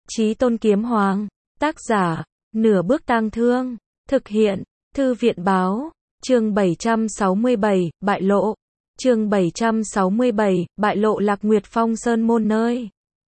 Chí Tôn Kiếm Hoàng, tác giả, Nửa Bước Tang Thương, thực hiện, Thư viện Báo, chương 767, bại lộ, chương 767, bại lộ Lạc Nguyệt Phong Sơn Môn nơi.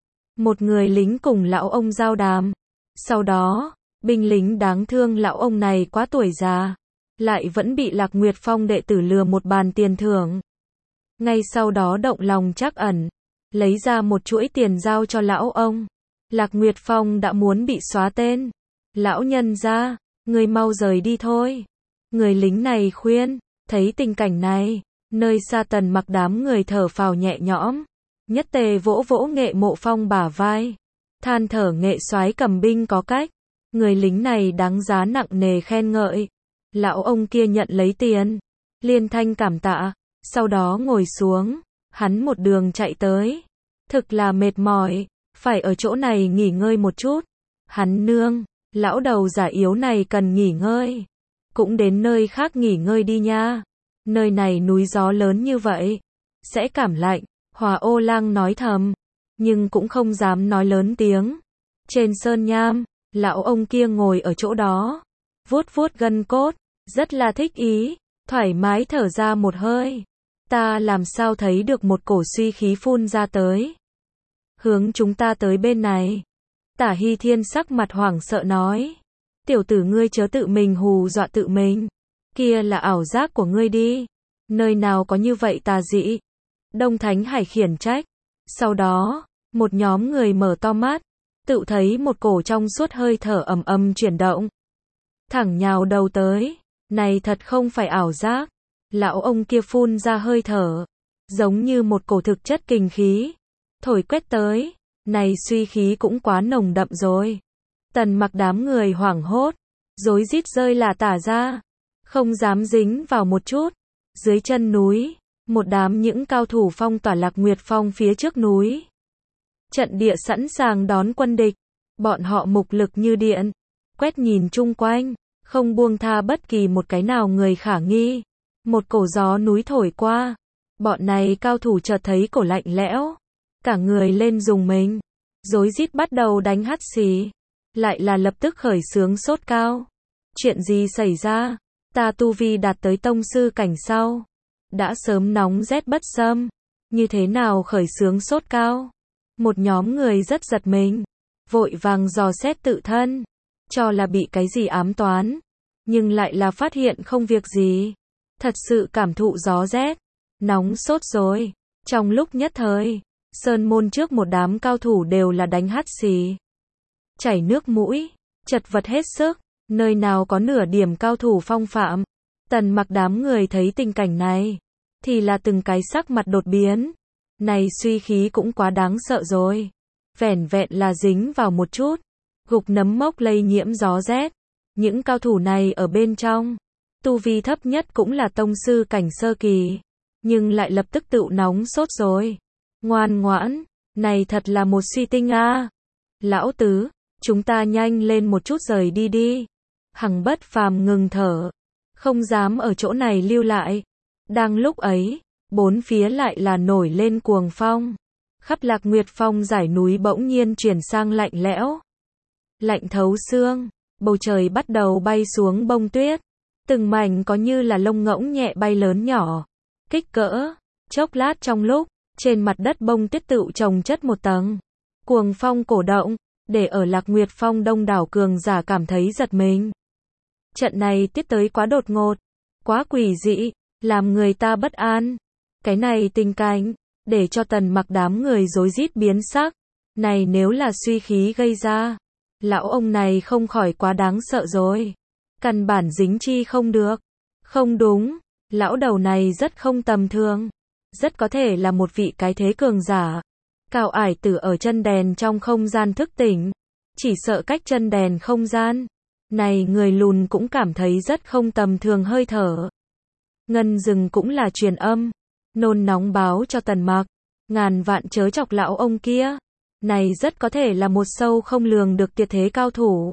Một người lính cùng lão ông giao đàm. Sau đó, binh lính đáng thương lão ông này quá tuổi già, lại vẫn bị Lạc Nguyệt Phong đệ tử lừa một bàn tiền thưởng. Ngay sau đó động lòng trắc ẩn, lấy ra một chuỗi tiền giao cho lão ông. Lạc Nguyệt Phong đã muốn bị xóa tên. Lão nhân gia, người mau rời đi thôi. Người lính này khuyên. Thấy tình cảnh này, nơi xa Tần Mặc đám người thở phào nhẹ nhõm. Nhất Tề vỗ vỗ Nghệ Mộ Phong bả vai, than thở Nghệ soái cầm binh có cách. Người lính này đáng giá nặng nề khen ngợi. Lão ông kia nhận lấy tiền, liên thanh cảm tạ, sau đó ngồi xuống. Hắn một đường chạy tới, thực là mệt mỏi, phải ở chỗ này nghỉ ngơi một chút. Hắn nương, lão đầu già yếu này cần nghỉ ngơi, cũng đến nơi khác nghỉ ngơi đi nha. Nơi này núi gió lớn như vậy, sẽ cảm lạnh. Hòa Ô Lang nói thầm, nhưng cũng không dám nói lớn tiếng. Trên sơn nham, lão ông kia ngồi ở chỗ đó, vuốt vuốt gân cốt, rất là thích ý, thoải mái thở ra một hơi. Ta làm sao thấy được một cổ suy khí phun ra tới, hướng chúng ta tới bên này. Tả Hy Thiên sắc mặt hoảng sợ nói, tiểu tử ngươi chớ tự mình hù dọa tự mình, kia là ảo giác của ngươi đi, nơi nào có như vậy tà dị. Đông Thánh Hải khiển trách. Sau đó, một nhóm người mở to mắt, tự thấy một cổ trong suốt hơi thở ầm ầm chuyển động, thẳng nhào đầu tới. Này thật không phải ảo giác. Lão ông kia phun ra hơi thở, giống như một cổ thực chất kình khí, thổi quét tới. Này suy khí cũng quá nồng đậm rồi. Tần Mặc đám người hoảng hốt, rối rít rơi là tả ra, không dám dính vào một chút. Dưới chân núi, một đám những cao thủ phong tỏa Lạc Nguyệt Phong phía trước núi. Trận địa sẵn sàng đón quân địch. Bọn họ mục lực như điện, quét nhìn chung quanh, không buông tha bất kỳ một cái nào người khả nghi. Một cổ gió núi thổi qua, bọn này cao thủ chợt thấy cổ lạnh lẽo, cả người lên rùng mình, rối rít bắt đầu đánh hắt xì, lại là lập tức khởi xướng sốt cao. Chuyện gì xảy ra? Ta tu vi đạt tới tông sư cảnh sau, đã sớm nóng rét bất xâm, như thế nào khởi xướng sốt cao? Một nhóm người rất giật mình, vội vàng dò xét tự thân, cho là bị cái gì ám toán, nhưng lại là phát hiện không việc gì, thật sự cảm thụ gió rét, nóng sốt rồi. Trong lúc nhất thời, sơn môn trước một đám cao thủ đều là đánh hắt xì, chảy nước mũi, chật vật hết sức, nơi nào có nửa điểm cao thủ phong phạm. Tần Mặc đám người thấy tình cảnh này, thì là từng cái sắc mặt đột biến. Này suy khí cũng quá đáng sợ rồi. Vẻn vẹn là dính vào một chút, gục nấm mốc lây nhiễm gió rét. Những cao thủ này ở bên trong, tu vi thấp nhất cũng là tông sư cảnh sơ kỳ, nhưng lại lập tức tự nóng sốt rồi. Ngoan ngoãn, này thật là một suy tinh a. Lão tứ, chúng ta nhanh lên một chút rời đi đi. Hằng Bất Phàm ngừng thở, không dám ở chỗ này lưu lại. Đang lúc ấy, bốn phía lại là nổi lên cuồng phong. Khắp Lạc Nguyệt Phong dải núi bỗng nhiên chuyển sang lạnh lẽo, lạnh thấu xương. Bầu trời bắt đầu bay xuống bông tuyết, từng mảnh có như là lông ngỗng nhẹ bay lớn nhỏ, kích cỡ. Chốc lát trong lúc, trên mặt đất bông tuyết tự chồng chất một tầng. Cuồng phong cổ động, để ở Lạc Nguyệt Phong đông đảo cường giả cảm thấy giật mình. Trận này tiết tới quá đột ngột, quá quỷ dị, làm người ta bất an. Cái này tình cảnh, để cho Tần Mặc đám người rối rít biến sắc. Này nếu là suy khí gây ra, lão ông này không khỏi quá đáng sợ rồi. Căn bản dính chi không được. Không đúng, lão đầu này rất không tầm thường. Rất có thể là một vị cái thế cường giả. Cao ải tử ở chân đèn trong không gian thức tỉnh. Chỉ sợ cách chân đèn không gian này người lùn cũng cảm thấy rất không tầm thường hơi thở. Ngân Dừng cũng là truyền âm, nôn nóng báo cho Tần Mặc, ngàn vạn chớ chọc lão ông kia. Này rất có thể là một sâu không lường được tuyệt thế cao thủ.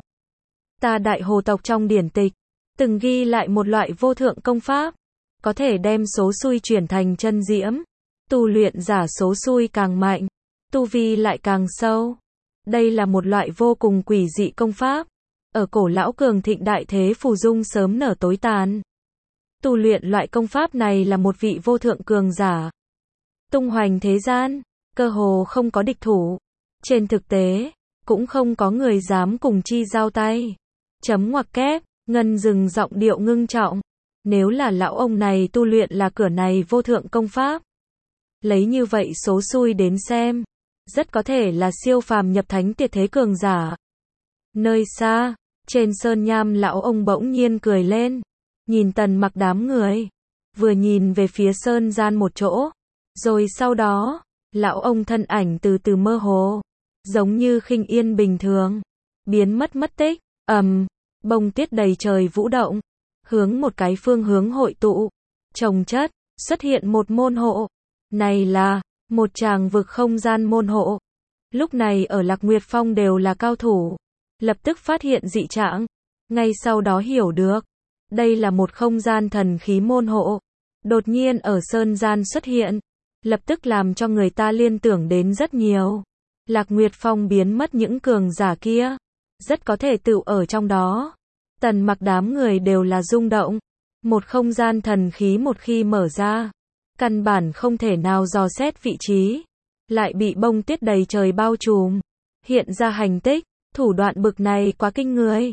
Ta Đại Hồ tộc trong điển tịch, từng ghi lại một loại vô thượng công pháp, có thể đem số xui chuyển thành chân diễm. Tu luyện giả số xui càng mạnh, tu vi lại càng sâu. Đây là một loại vô cùng quỷ dị công pháp. Ở cổ lão cường thịnh đại thế phù dung sớm nở tối tàn. Tu luyện loại công pháp này là một vị vô thượng cường giả. Tung hoành thế gian, cơ hồ không có địch thủ. Trên thực tế, cũng không có người dám cùng chi giao tay. Chấm ngoặc kép, Ngân dừng giọng điệu ngưng trọng. Nếu là lão ông này tu luyện là cửa này vô thượng công pháp. Lấy như vậy số xui đến xem. Rất có thể là siêu phàm nhập thánh tuyệt thế cường giả. Nơi xa, trên sơn nham lão ông bỗng nhiên cười lên. Nhìn Tần Mặc đám người. Vừa nhìn về phía sơn gian một chỗ. Rồi sau đó, lão ông thân ảnh từ từ mơ hồ. Giống như khinh yên bình thường. Biến mất tích, bông tuyết đầy trời vũ động. Hướng một cái phương hướng hội tụ. Chồng chất, xuất hiện một môn hộ. Này là một tràng vực không gian môn hộ. Lúc này ở Lạc Nguyệt Phong đều là cao thủ. Lập tức phát hiện dị trạng. Ngay sau đó hiểu được. Đây là một không gian thần khí môn hộ. Đột nhiên ở sơn gian xuất hiện. Lập tức làm cho người ta liên tưởng đến rất nhiều. Lạc Nguyệt Phong biến mất những cường giả kia. Rất có thể tựu ở trong đó. Tần Mặc đám người đều là rung động. Một không gian thần khí một khi mở ra. Căn bản không thể nào dò xét vị trí. Lại bị bông tuyết đầy trời bao trùm. Hiện ra hành tích. Thủ đoạn bực này quá kinh người.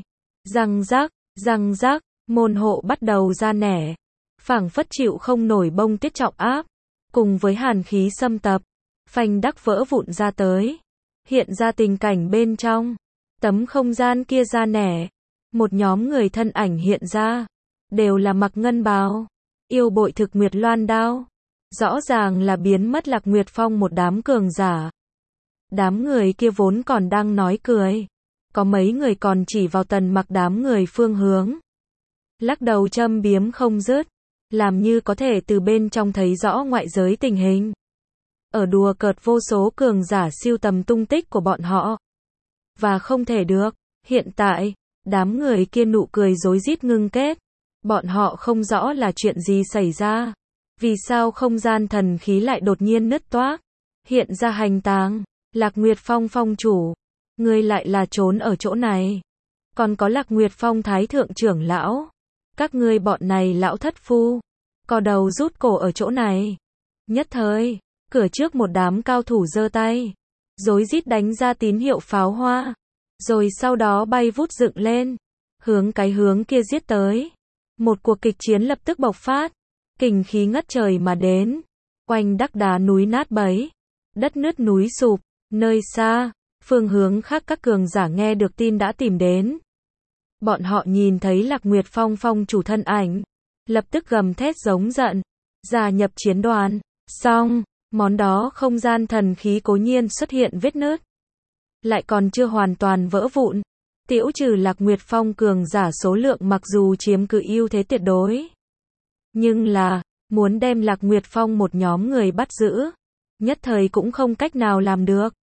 Răng rắc, môn hộ bắt đầu ra nẻ. Phảng phất chịu không nổi bông tuyết trọng áp. Cùng với hàn khí xâm tập. Phanh đắc vỡ vụn ra tới. Hiện ra tình cảnh bên trong. Tấm không gian kia ra nẻ. Một nhóm người thân ảnh hiện ra. Đều là mặc ngân bào. Yêu bội thực Nguyệt Loan đao. Rõ ràng là biến mất Lạc Nguyệt Phong một đám cường giả. Đám người kia vốn còn đang nói cười. Có mấy người còn chỉ vào Tần Mặc đám người phương hướng. Lắc đầu châm biếm không dứt. Làm như có thể từ bên trong thấy rõ ngoại giới tình hình. Ở đùa cợt vô số cường giả siêu tầm tung tích của bọn họ. Và không thể được. Hiện tại, đám người kia nụ cười rối rít ngưng kết. Bọn họ không rõ là chuyện gì xảy ra. Vì sao không gian thần khí lại đột nhiên nứt toác. Hiện ra hành tàng. Lạc Nguyệt Phong phong chủ. Ngươi lại là trốn ở chỗ này. Còn có Lạc Nguyệt Phong thái thượng trưởng lão. Các ngươi bọn này lão thất phu. Co đầu rút cổ ở chỗ này. Nhất thời, cửa trước một đám cao thủ giơ tay. Rối rít đánh ra tín hiệu pháo hoa. Rồi sau đó bay vút dựng lên. Hướng cái hướng kia giết tới. Một cuộc kịch chiến lập tức bộc phát. Kình khí ngất trời mà đến. Oanh đắc đá núi nát bấy. Đất nứt núi sụp. Nơi xa, phương hướng khác các cường giả nghe được tin đã tìm đến. Bọn họ nhìn thấy Lạc Nguyệt Phong phong chủ thân ảnh. Lập tức gầm thét giống giận. Gia nhập chiến đoàn. Xong, món đó không gian thần khí cố nhiên xuất hiện vết nứt. Lại còn chưa hoàn toàn vỡ vụn. Tiểu trừ Lạc Nguyệt Phong cường giả số lượng mặc dù chiếm cứ ưu thế tuyệt đối. Nhưng là, muốn đem Lạc Nguyệt Phong một nhóm người bắt giữ. Nhất thời cũng không cách nào làm được.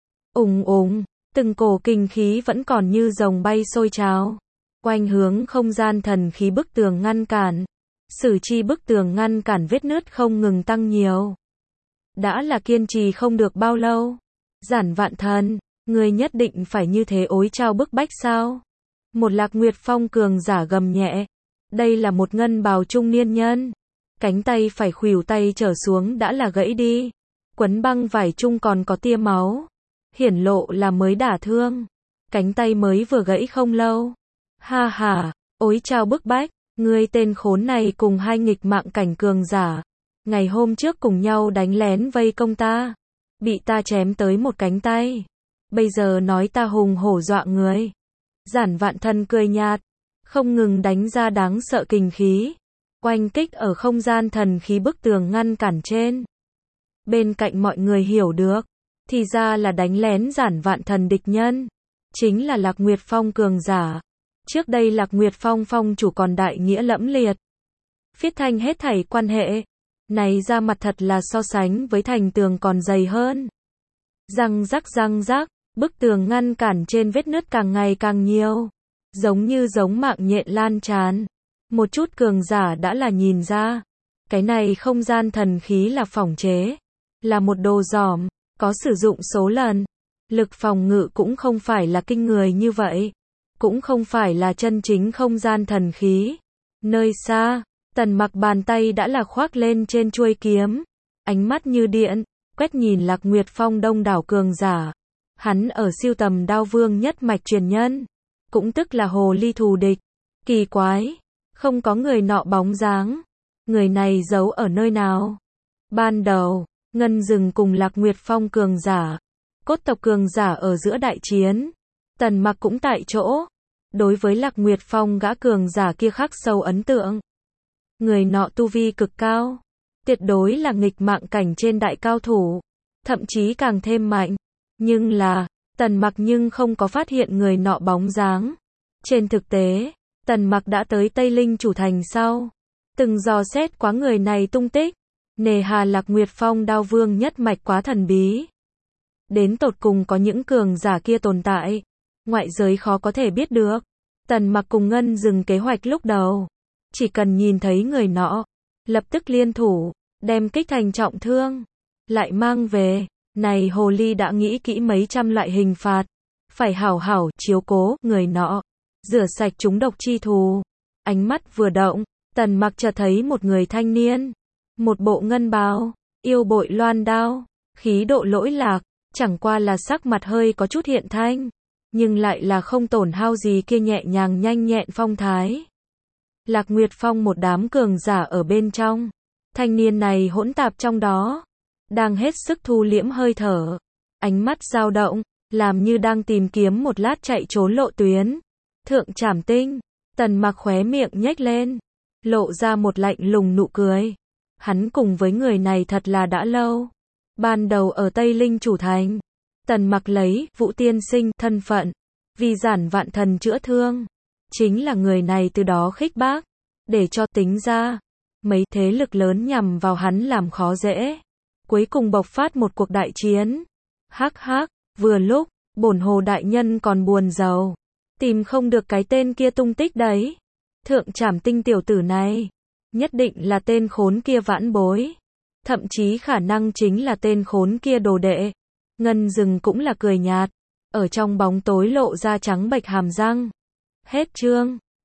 Từng cổ kinh khí vẫn còn như rồng bay sôi trào. Quanh hướng không gian thần khí bức tường ngăn cản. Sử chi bức tường ngăn cản vết nứt không ngừng tăng nhiều. Đã là kiên trì không được bao lâu. Giản Vạn Thần, người nhất định phải như thế ối trao bức bách sao? Một Lạc Nguyệt Phong cường giả gầm nhẹ. Đây là một ngân bào trung niên nhân. Cánh tay phải khuỷu tay trở xuống đã là gãy đi. Quấn băng vải chung còn có tia máu. Hiển lộ là mới đả thương. Cánh tay mới vừa gãy không lâu. Ha ha, ối trao bức bách. Ngươi tên khốn này cùng hai nghịch mạng cảnh cường giả. Ngày hôm trước cùng nhau đánh lén vây công ta. Bị ta chém tới một cánh tay. Bây giờ nói ta hùng hổ dọa người. Giản Vạn Thần cười nhạt. Không ngừng đánh ra đáng sợ kình khí. Oanh kích ở không gian thần khí bức tường ngăn cản trên. Bên cạnh mọi người hiểu được. Thì ra là đánh lén Giản Vạn Thần địch nhân. Chính là Lạc Nguyệt Phong cường giả. Trước đây Lạc Nguyệt Phong phong chủ còn đại nghĩa lẫm liệt. Phiết thanh hết thảy quan hệ. Này ra mặt thật là so sánh với thành tường còn dày hơn. Răng rắc, bức tường ngăn cản trên vết nứt càng ngày càng nhiều. Giống như giống mạng nhện lan tràn. Một chút cường giả đã là nhìn ra. Cái này không gian thần khí là phỏng chế. Là một đồ giỏm, có sử dụng số lần. Lực phòng ngự cũng không phải là kinh người như vậy. Cũng không phải là chân chính không gian thần khí. Nơi xa, Tần Mặc bàn tay đã là khoác lên trên chuôi kiếm. Ánh mắt như điện, quét nhìn Lạc Nguyệt Phong đông đảo cường giả. Hắn ở siêu tầm đao vương nhất mạch truyền nhân. Cũng tức là hồ ly thù địch. Kỳ quái, không có người nọ bóng dáng. Người này giấu ở nơi nào? Ban đầu, Ngân Dừng cùng Lạc Nguyệt Phong cường giả, cốt tộc cường giả ở giữa đại chiến. Tần Mặc cũng tại chỗ. Đối với Lạc Nguyệt Phong gã cường giả kia khắc sâu ấn tượng. Người nọ tu vi cực cao. Tuyệt đối là nghịch mạng cảnh trên đại cao thủ. Thậm chí càng thêm mạnh. Nhưng là, Tần Mặc nhưng không có phát hiện người nọ bóng dáng. Trên thực tế, Tần Mặc đã tới Tây Linh Chủ Thành sau. Từng dò xét quá người này tung tích. Nề hà Lạc Nguyệt Phong đao vương nhất mạch quá thần bí. Đến tột cùng có những cường giả kia tồn tại. Ngoại giới khó có thể biết được. Tần Mặc cùng Ngân Dừng kế hoạch lúc đầu. Chỉ cần nhìn thấy người nọ. Lập tức liên thủ. Đem kích thành trọng thương. Lại mang về. Này hồ ly đã nghĩ kỹ mấy trăm loại hình phạt. Phải hảo hảo chiếu cố người nọ. Rửa sạch chúng độc chi thù. Ánh mắt vừa động. Tần Mặc chợt thấy một người thanh niên. Một bộ ngân bào. Yêu bội loan đao. Khí độ lỗi lạc. Chẳng qua là sắc mặt hơi có chút hiện thanh. Nhưng lại là không tổn hao gì kia nhẹ nhàng nhanh nhẹn phong thái. Lạc Nguyệt Phong một đám cường giả ở bên trong. Thanh niên này hỗn tạp trong đó. Đang hết sức thu liễm hơi thở. Ánh mắt dao động. Làm như đang tìm kiếm một lát chạy trốn lộ tuyến. Thượng Trảm Tinh. Tần Mặc khóe miệng nhếch lên. Lộ ra một lạnh lùng nụ cười. Hắn cùng với người này thật là đã lâu. Ban đầu ở Tây Linh Chủ Thành. Tần Mặc lấy Vũ Tiên Sinh thân phận. Vì giản vạn thần chữa thương. Chính là người này từ đó khích bác. Để cho tính ra. Mấy thế lực lớn nhằm vào hắn làm khó dễ. Cuối cùng bộc phát một cuộc đại chiến. Hắc hắc, vừa lúc, bổn hồ đại nhân còn buồn rầu. Tìm không được cái tên kia tung tích đấy. Thượng Trảm Tinh tiểu tử này. Nhất định là tên khốn kia vãn bối. Thậm chí khả năng chính là tên khốn kia đồ đệ. Ngân Dừng cũng là cười nhạt. Ở trong bóng tối lộ ra trắng bệch hàm răng. Hết chương.